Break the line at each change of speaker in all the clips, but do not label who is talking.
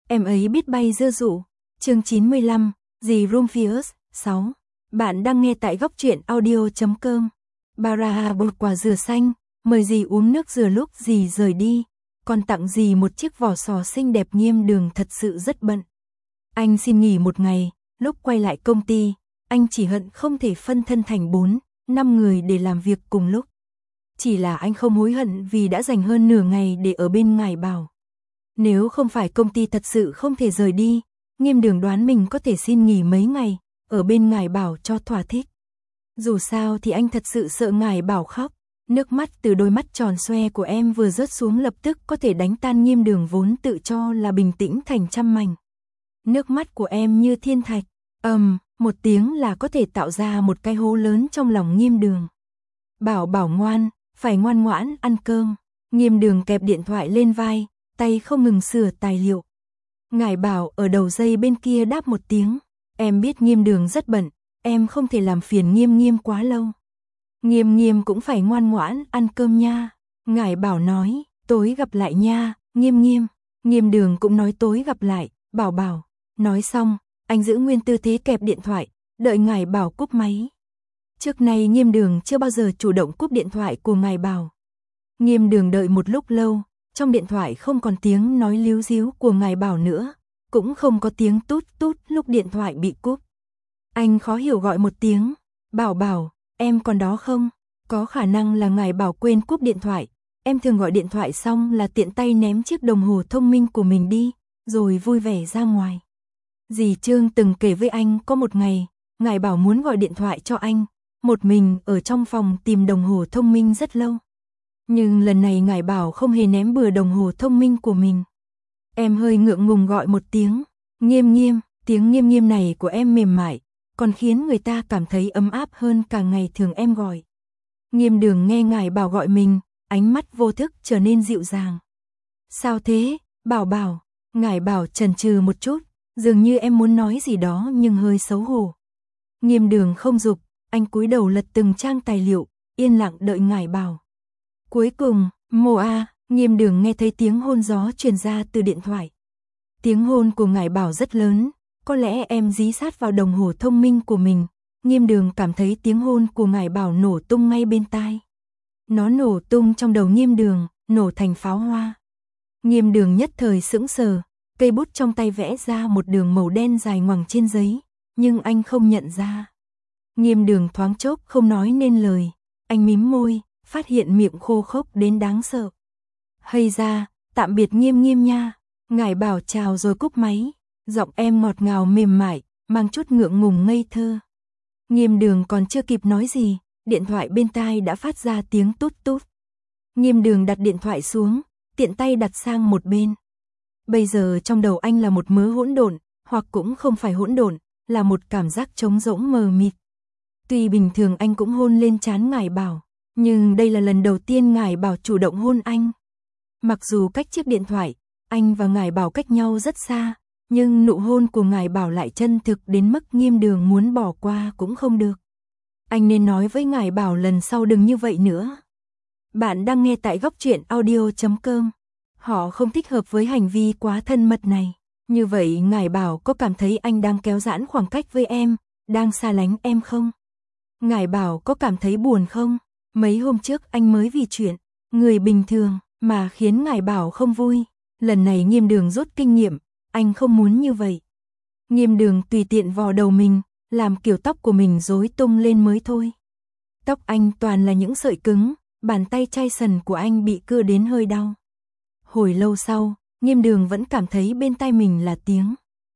Em ấy biết bay dưa dụ. Chương 95, dì Rumphius, 6. Bạn đang nghe tại góc truyện audio.com. Baraha bột quả dừa xanh, mời dì uống nước dừa lúc dì rời đi, còn tặng dì một chiếc vỏ sò xinh đẹp. Nghiêm Đường thật sự rất bận. Anh xin nghỉ một ngày, lúc quay lại công ty, anh chỉ hận không thể phân thân thành 4-5 người để làm việc cùng lúc. Chỉ là anh không hối hận vì đã dành hơn nửa ngày để ở bên Ngải Bảo. Nếu không phải công ty thật sự không thể rời đi, Nghiêm Đường đoán mình có thể xin nghỉ mấy ngày, ở bên Ngải Bảo cho thỏa thích. Dù sao thì anh thật sự sợ Ngải Bảo khóc, nước mắt từ đôi mắt tròn xoe của em vừa rớt xuống lập tức có thể đánh tan Nghiêm Đường vốn tự cho là bình tĩnh thành trăm mảnh. Nước mắt của em như thiên thạch, một tiếng là có thể tạo ra một cái hố lớn trong lòng Nghiêm Đường. Bảo Bảo ngoan, phải ngoan ngoãn ăn cơm. Nghiêm Đường kẹp điện thoại lên vai, tay không ngừng sửa tài liệu. Ngải Bảo ở đầu dây bên kia đáp một tiếng, em biết Nghiêm Đường rất bận, em không thể làm phiền Nghiêm quá lâu. Nghiêm cũng phải ngoan ngoãn ăn cơm nha. Ngải Bảo nói, tối gặp lại nha, Nghiêm. Nghiêm Đường cũng nói tối gặp lại, Bảo Bảo. Nói xong, anh giữ nguyên tư thế kẹp điện thoại, đợi Ngải Bảo cúp máy. Trước nay Nghiêm Đường chưa bao giờ chủ động cúp điện thoại của Ngải Bảo. Nghiêm Đường đợi một lúc lâu, trong điện thoại không còn tiếng nói líu díu của Ngải Bảo nữa, cũng không có tiếng tút tút lúc điện thoại bị cúp. Anh khó hiểu gọi một tiếng, Bảo Bảo, em còn đó không? Có khả năng là Ngải Bảo quên cúp điện thoại, em thường gọi điện thoại xong là tiện tay ném chiếc đồng hồ thông minh của mình đi, rồi vui vẻ ra ngoài. Dì Trương từng kể với anh có một ngày, Ngải Bảo muốn gọi điện thoại cho anh, một mình ở trong phòng tìm đồng hồ thông minh rất lâu. Nhưng lần này Ngải Bảo không hề ném bừa đồng hồ thông minh của mình. Em hơi ngượng ngùng gọi một tiếng, Nghiêm, tiếng Nghiêm này của em mềm mại, còn khiến người ta cảm thấy ấm áp hơn cả ngày thường em gọi. Nghiêm Đường nghe Ngải Bảo gọi mình, ánh mắt vô thức trở nên dịu dàng. Sao thế, Bảo Bảo? Ngải Bảo chần chừ một chút, dường như em muốn nói gì đó nhưng hơi xấu hổ. Nghiêm Đường không giục, anh cúi đầu lật từng trang tài liệu, yên lặng đợi Ngải Bảo. Cuối cùng, Nghiêm Đường nghe thấy tiếng hôn gió truyền ra từ điện thoại. Tiếng hôn của Ngải Bảo rất lớn, có lẽ em dí sát vào đồng hồ thông minh của mình. Nghiêm Đường cảm thấy tiếng hôn của Ngải Bảo nổ tung ngay bên tai. Nó nổ tung trong đầu Nghiêm Đường, nổ thành pháo hoa. Nghiêm Đường nhất thời sững sờ, cây bút trong tay vẽ ra một đường màu đen dài ngoằng trên giấy, nhưng anh không nhận ra. Nghiêm Đường thoáng chốc không nói nên lời, anh mím môi, phát hiện miệng khô khốc đến đáng sợ. Hay ra, tạm biệt Nghiêm nha. Ngải Bảo chào rồi cúp máy, giọng em ngọt ngào mềm mại, mang chút ngượng ngùng ngây thơ. Nghiêm Đường còn chưa kịp nói gì, điện thoại bên tai đã phát ra tiếng tút tút. Nghiêm Đường đặt điện thoại xuống, tiện tay đặt sang một bên. Bây giờ trong đầu anh là một mớ hỗn độn, hoặc cũng không phải hỗn độn, là một cảm giác trống rỗng mờ mịt. Tuy bình thường anh cũng hôn lên trán Ngải Bảo, nhưng đây là lần đầu tiên Ngải Bảo chủ động hôn anh. Mặc dù cách chiếc điện thoại, anh và Ngải Bảo cách nhau rất xa, nhưng nụ hôn của Ngải Bảo lại chân thực đến mức Nghiêm Đường muốn bỏ qua cũng không được. Anh nên nói với Ngải Bảo lần sau đừng như vậy nữa. Bạn đang nghe tại góc truyện audio.com. Họ không thích hợp với hành vi quá thân mật này. Như vậy Ngải Bảo có cảm thấy anh đang kéo giãn khoảng cách với em, đang xa lánh em không? Ngải Bảo có cảm thấy buồn không? Mấy hôm trước anh mới vì chuyện người bình thường mà khiến Ngải Bảo không vui. Lần này Nghiêm Đường rút kinh nghiệm, anh không muốn như vậy. Nghiêm Đường tùy tiện vò đầu mình, làm kiểu tóc của mình rối tung lên mới thôi. Tóc anh toàn là những sợi cứng, bàn tay chai sần của anh bị cưa đến hơi đau. Hồi lâu sau, Nghiêm Đường vẫn cảm thấy bên tai mình là tiếng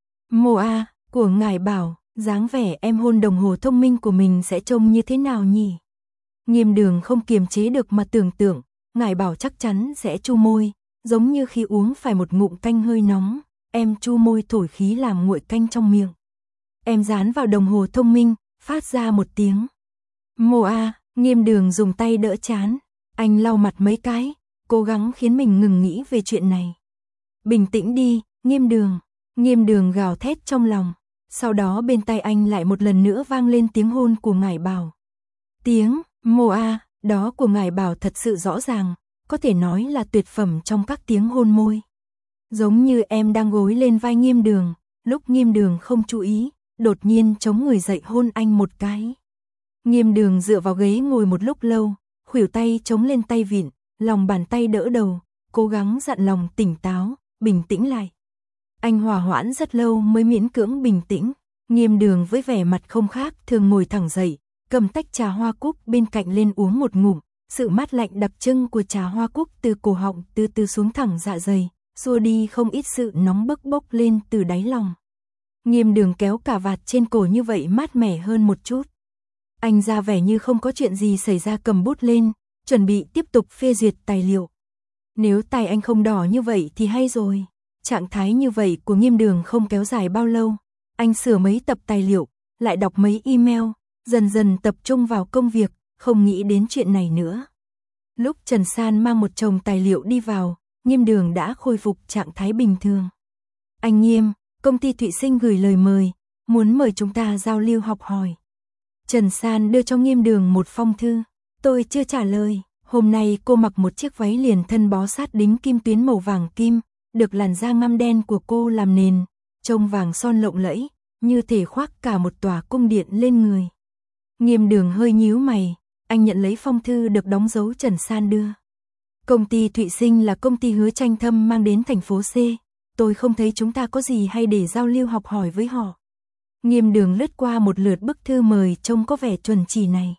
của Ngải Bảo, dáng vẻ em hôn đồng hồ thông minh của mình sẽ trông như thế nào nhỉ? Nghiêm Đường không kiềm chế được mà tưởng tượng, Ngải Bảo chắc chắn sẽ chu môi, giống như khi uống phải một ngụm canh hơi nóng, em chu môi thổi khí làm nguội canh trong miệng. Em dán vào đồng hồ thông minh, phát ra một tiếng Nghiêm Đường dùng tay đỡ trán, anh lau mặt mấy cái, cố gắng khiến mình ngừng nghĩ về chuyện này. Bình tĩnh đi, Nghiêm Đường. Nghiêm Đường gào thét trong lòng. Sau đó bên tai anh lại một lần nữa vang lên tiếng hôn của Ngải Bảo. Tiếng đó của Ngải Bảo thật sự rõ ràng, có thể nói là tuyệt phẩm trong các tiếng hôn môi. Giống như em đang gối lên vai Nghiêm Đường, lúc Nghiêm Đường không chú ý, đột nhiên chống người dậy hôn anh một cái. Nghiêm Đường dựa vào ghế ngồi một lúc lâu, khuỷu tay chống lên tay vịn, lòng bàn tay đỡ đầu, cố gắng dặn lòng tỉnh táo, bình tĩnh lại. Anh hòa hoãn rất lâu mới miễn cưỡng bình tĩnh. Nghiêm Đường với vẻ mặt không khác thường ngồi thẳng dậy, cầm tách trà hoa cúc bên cạnh lên uống một ngụm. Sự mát lạnh đặc trưng của trà hoa cúc từ cổ họng từ từ xuống thẳng dạ dày, xua đi không ít sự nóng bức bốc lên từ đáy lòng. Nghiêm Đường kéo cà vạt trên cổ như vậy mát mẻ hơn một chút. Anh ra vẻ như không có chuyện gì xảy ra, cầm bút lên, chuẩn bị tiếp tục phê duyệt tài liệu. Nếu tay anh không đỏ như vậy thì hay rồi. Trạng thái như vậy của Nghiêm Đường không kéo dài bao lâu. Anh sửa mấy tập tài liệu, lại đọc mấy email, dần dần tập trung vào công việc, không nghĩ đến chuyện này nữa. Lúc Trần San mang một chồng tài liệu đi vào, Nghiêm Đường đã khôi phục trạng thái bình thường. Anh Nghiêm, công ty Thụy Sinh gửi lời mời, muốn mời chúng ta giao lưu học hỏi. Trần San đưa cho Nghiêm Đường một phong thư. Tôi chưa trả lời. Hôm nay cô mặc một chiếc váy liền thân bó sát đính kim tuyến màu vàng kim, được làn da ngăm đen của cô làm nền, trông vàng son lộng lẫy, như thể khoác cả một tòa cung điện lên người. Nghiêm Đường hơi nhíu mày, anh nhận lấy phong thư được đóng dấu Trần San đưa. Công ty Thụy Sinh là công ty Hứa Tranh Thâm mang đến thành phố C, tôi không thấy chúng ta có gì hay để giao lưu học hỏi với họ. Nghiêm Đường lướt qua một lượt bức thư mời trông có vẻ chuẩn chỉ này.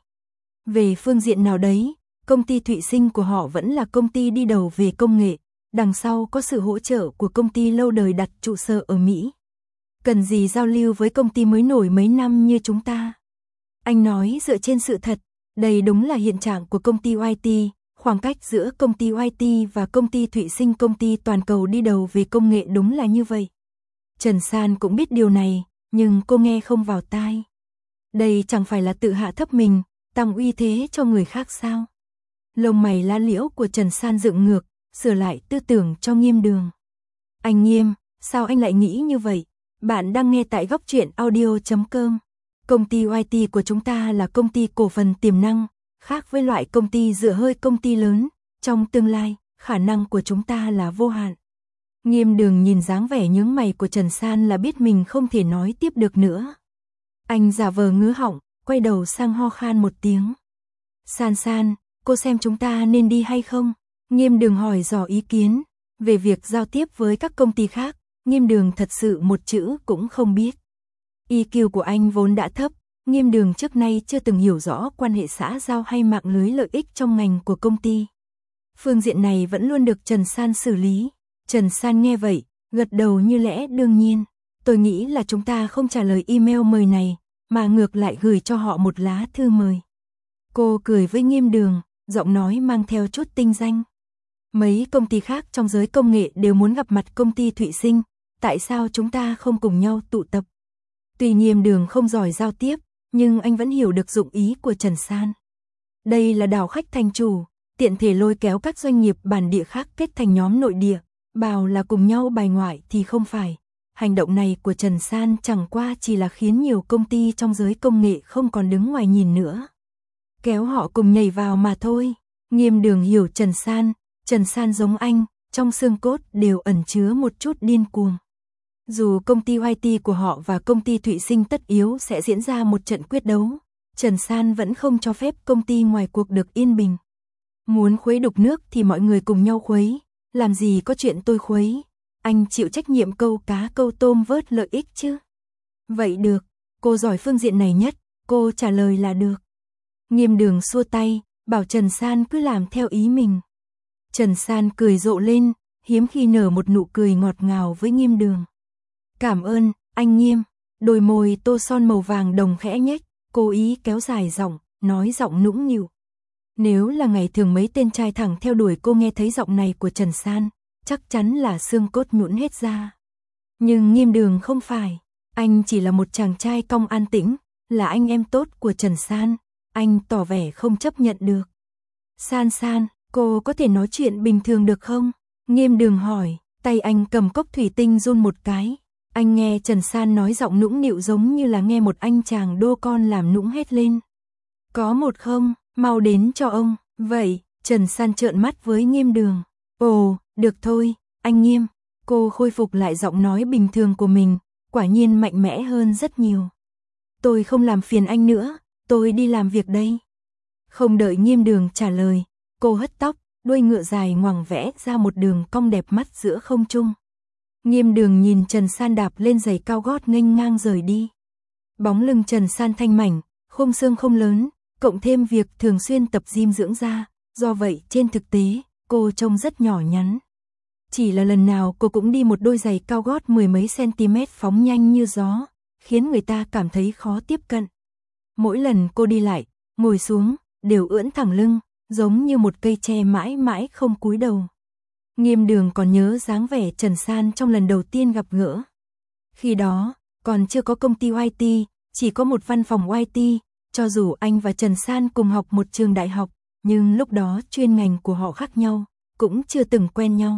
Về phương diện nào đấy, công ty Thụy Sinh của họ vẫn là công ty đi đầu về công nghệ, đằng sau có sự hỗ trợ của công ty lâu đời đặt trụ sở ở Mỹ. Cần gì giao lưu với công ty mới nổi mấy năm như chúng ta? Anh nói dựa trên sự thật, đây đúng là hiện trạng của công ty YT, khoảng cách giữa công ty YT và công ty Thụy Sinh, công ty toàn cầu đi đầu về công nghệ đúng là như vậy. Trần San cũng biết điều này, nhưng cô nghe không vào tai. Đây chẳng phải là tự hạ thấp mình, tăng uy thế cho người khác sao? Lông mày lá liễu của Trần San dựng ngược, sửa lại tư tưởng cho Nghiêm Đường. Anh Nghiêm, sao anh lại nghĩ như vậy? Bạn đang nghe tại góc truyện audio.com. Công ty YT của chúng ta là công ty cổ phần tiềm năng, khác với loại công ty dựa hơi công ty lớn. Trong tương lai, khả năng của chúng ta là vô hạn. Nghiêm Đường nhìn dáng vẻ nhướng mày của Trần San là biết mình không thể nói tiếp được nữa. Anh giả vờ ngứa họng, quay đầu sang ho khan một tiếng. San San, cô xem chúng ta nên đi hay không? Nghiêm Đường hỏi dò ý kiến. Về việc giao tiếp với các công ty khác, Nghiêm Đường thật sự một chữ cũng không biết. EQ của anh vốn đã thấp, Nghiêm Đường trước nay chưa từng hiểu rõ quan hệ xã giao hay mạng lưới lợi ích trong ngành của công ty. Phương diện này vẫn luôn được Trần San xử lý. Trần San nghe vậy, gật đầu như lẽ đương nhiên. Tôi nghĩ là chúng ta không trả lời email mời này, mà ngược lại gửi cho họ một lá thư mời. Cô cười với Nghiêm Đường, giọng nói mang theo chút tinh danh. Mấy công ty khác trong giới công nghệ đều muốn gặp mặt công ty Thụy Sinh, tại sao chúng ta không cùng nhau tụ tập? Tuy Nghiêm Đường không giỏi giao tiếp, nhưng anh vẫn hiểu được dụng ý của Trần San. Đây là đảo khách thành chủ, tiện thể lôi kéo các doanh nghiệp bản địa khác kết thành nhóm nội địa, bảo là cùng nhau bài ngoại thì không phải. Hành động này của Trần San chẳng qua chỉ là khiến nhiều công ty trong giới công nghệ không còn đứng ngoài nhìn nữa. Kéo họ cùng nhảy vào mà thôi. Nghiêm Đường hiểu Trần San giống anh, trong xương cốt đều ẩn chứa một chút điên cuồng. Dù công ty YT của họ và công ty Thụy Sinh tất yếu sẽ diễn ra một trận quyết đấu, Trần San vẫn không cho phép công ty ngoài cuộc được yên bình. Muốn khuấy đục nước thì mọi người cùng nhau khuấy, làm gì có chuyện tôi khuấy, anh chịu trách nhiệm câu cá câu tôm vớt lợi ích chứ. Vậy được, cô giỏi phương diện này nhất, cô trả lời là được. Nghiêm Đường xua tay, bảo Trần San cứ làm theo ý mình. Trần San cười rộ lên, hiếm khi nở một nụ cười ngọt ngào với Nghiêm Đường. Cảm ơn, anh Nghiêm. Đôi môi tô son màu vàng đồng khẽ nhếch, cố ý kéo dài giọng, nói giọng nũng nịu. Nếu là ngày thường mấy tên trai thẳng theo đuổi cô nghe thấy giọng này của Trần San, chắc chắn là xương cốt nhũn hết ra. Nhưng Nghiêm Đường không phải, anh chỉ là một chàng trai cong an tĩnh, là anh em tốt của Trần San, anh tỏ vẻ không chấp nhận được. San San, cô có thể nói chuyện bình thường được không? Nghiêm Đường hỏi, tay anh cầm cốc thủy tinh run một cái. Anh nghe Trần San nói giọng nũng nịu giống như là nghe một anh chàng đô con làm nũng hét lên. Có một không, mau đến cho ông. Vậy, Trần San trợn mắt với Nghiêm Đường. Ồ, được thôi, anh Nghiêm. Cô khôi phục lại giọng nói bình thường của mình, quả nhiên mạnh mẽ hơn rất nhiều. Tôi không làm phiền anh nữa, tôi đi làm việc đây. Không đợi Nghiêm Đường trả lời, cô hất tóc, đuôi ngựa dài ngoằng vẽ ra một đường cong đẹp mắt giữa không trung. Nghiêm Đường nhìn Trần San đạp lên giày cao gót nghênh ngang rời đi. Bóng lưng Trần San thanh mảnh, khung xương không lớn, cộng thêm việc thường xuyên tập gym dưỡng da, do vậy trên thực tế, cô trông rất nhỏ nhắn. Chỉ là lần nào cô cũng đi một đôi giày cao gót 10 mấy cm phóng nhanh như gió, khiến người ta cảm thấy khó tiếp cận. Mỗi lần cô đi lại, ngồi xuống, đều ưỡn thẳng lưng, giống như một cây tre mãi mãi không cúi đầu. Nghiêm Đường còn nhớ dáng vẻ Trần San trong lần đầu tiên gặp gỡ. Khi đó, còn chưa có công ty YT, chỉ có một văn phòng YT, cho dù anh và Trần San cùng học một trường đại học, nhưng lúc đó chuyên ngành của họ khác nhau, cũng chưa từng quen nhau.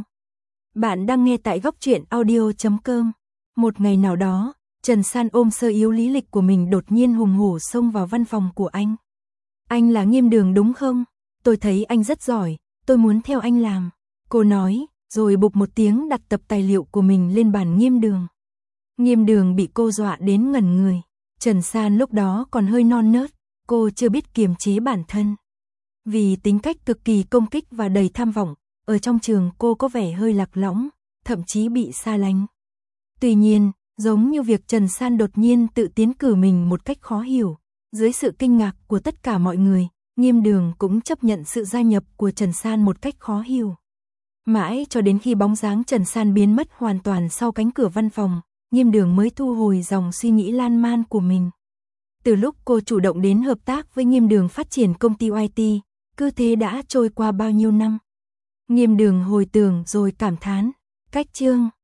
Bạn đang nghe tại góc truyện audio.com. Một ngày nào đó, Trần San ôm sơ yếu lý lịch của mình đột nhiên hùng hổ xông vào văn phòng của anh. Anh là Nghiêm Đường đúng không? Tôi thấy anh rất giỏi, tôi muốn theo anh làm. Cô nói, rồi bụp một tiếng đặt tập tài liệu của mình lên bàn Nghiêm Đường. Nghiêm Đường bị cô dọa đến ngẩn người. Trần San lúc đó còn hơi non nớt, cô chưa biết kiềm chế bản thân. Vì tính cách cực kỳ công kích và đầy tham vọng, ở trong trường cô có vẻ hơi lạc lõng, thậm chí bị xa lánh. Tuy nhiên, giống như việc Trần San đột nhiên tự tiến cử mình một cách khó hiểu, dưới sự kinh ngạc của tất cả mọi người, Nghiêm Đường cũng chấp nhận sự gia nhập của Trần San một cách khó hiểu. Mãi cho đến khi bóng dáng Trần San biến mất hoàn toàn sau cánh cửa văn phòng, Nghiêm Đường mới thu hồi dòng suy nghĩ lan man của mình. Từ lúc cô chủ động đến hợp tác với Nghiêm Đường phát triển công ty YT, cứ thế đã trôi qua bao nhiêu năm. Nghiêm Đường hồi tưởng rồi cảm thán, cách chương